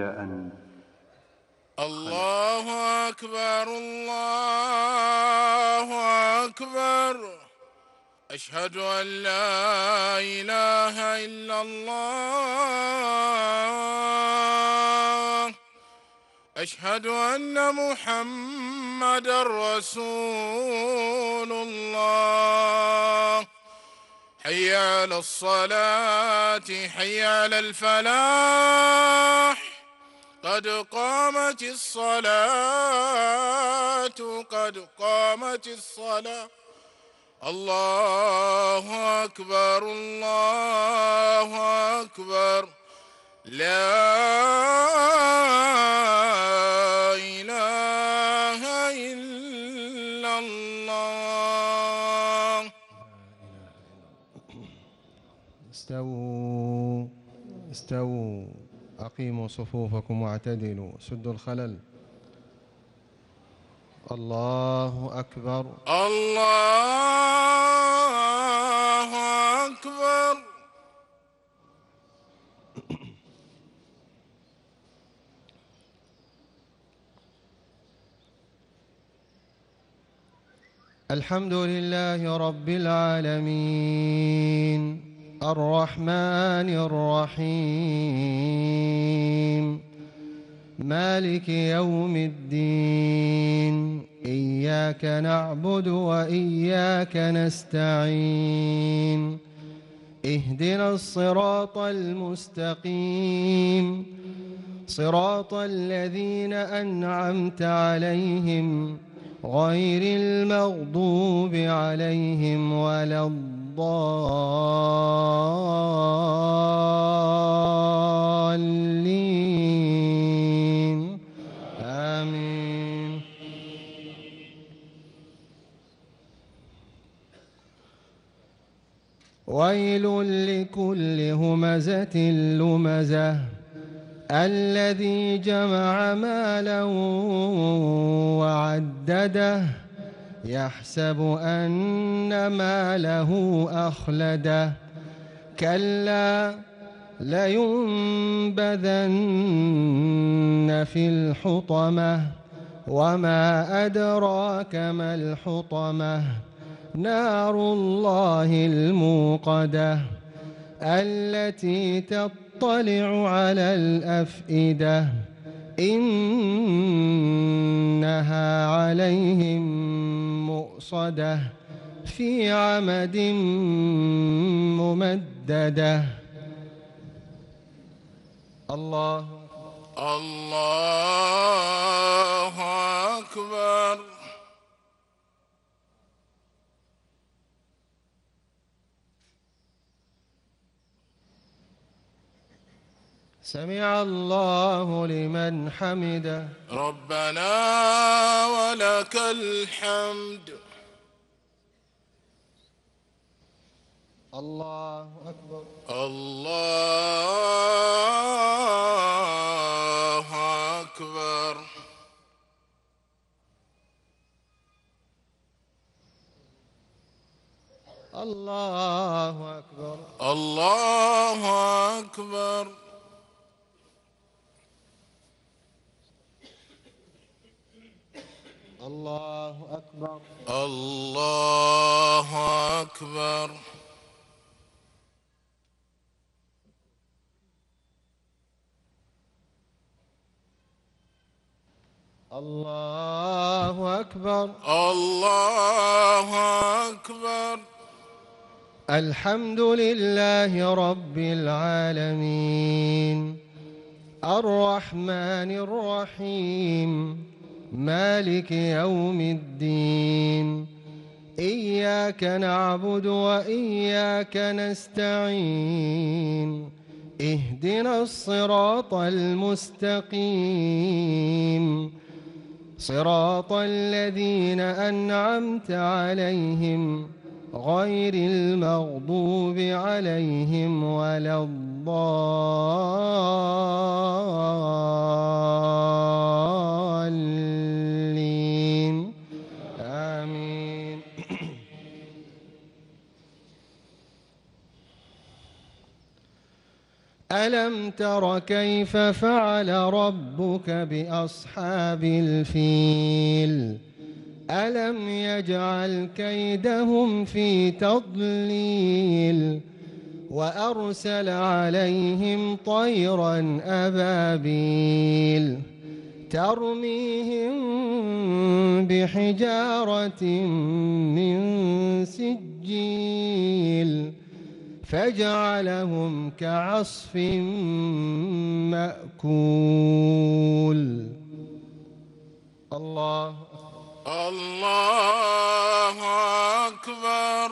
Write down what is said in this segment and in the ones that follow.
إلى أن الله أكبر الله أكبر. أشهد أن لا إله إلا الله. أشهد أن محمدًا رسول الله. حي على الصلاة حي على الفلاح. قد قامت الصلاة قد قامت الصلاة. الله أكبر الله أكبر. لا إله إلا الله. استووا استووا، أقيموا صفوفكم واعتدلوا، سدوا الخلل. الله أكبر الله أكبر. الحمد لله رب العالمين الرحمن الرحيم مالك يوم الدين. إياك نعبد وإياك نستعين. اهدنا الصراط المستقيم، صراط الذين أنعمت عليهم غير المغضوب عليهم ولا الضالين. آمين. ويل لكل همزة لمزة الذي جمع مالا وعدده يحسب أن ماله أخلده. كلا لينبذن في الحطمة وما أدراك ما الحطمة. نار الله الموقدة التي تطلع على الأفئدة. إنها عليهم مؤصدة في عمد ممددة. الله الله أكبر. سمع الله لمن حمده. ربنا ولك الحمد. الله أكبر. الله أكبر. الله أكبر. الله أكبر. الله أكبر. الله أكبر. الله أكبر. الله أكبر. الحمد لله رب العالمين الرحمن الرحيم مالك يوم الدين. إياك نعبد وإياك نستعين. اهدنا الصراط المستقيم، صراط الذين أنعمت عليهم غير المغضوب عليهم ولا الضالين. آمين. ألم ألم تر كيف فعل ربك بأصحاب الفيل ألم يجعل كيدهم في تضليل وأرسل عليهم طيرا أبابيل ترميهم بحجارة من سجيل فجعلهم كعصف مأكول. الله الله أكبر.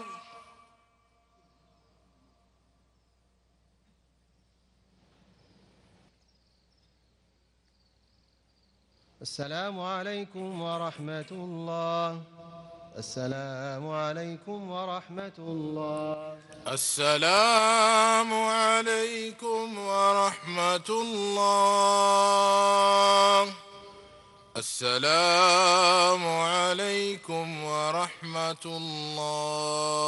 السلام عليكم ورحمة الله. السلام عليكم ورحمة الله. السلام عليكم ورحمة الله. السلام عليكم ورحمة الله.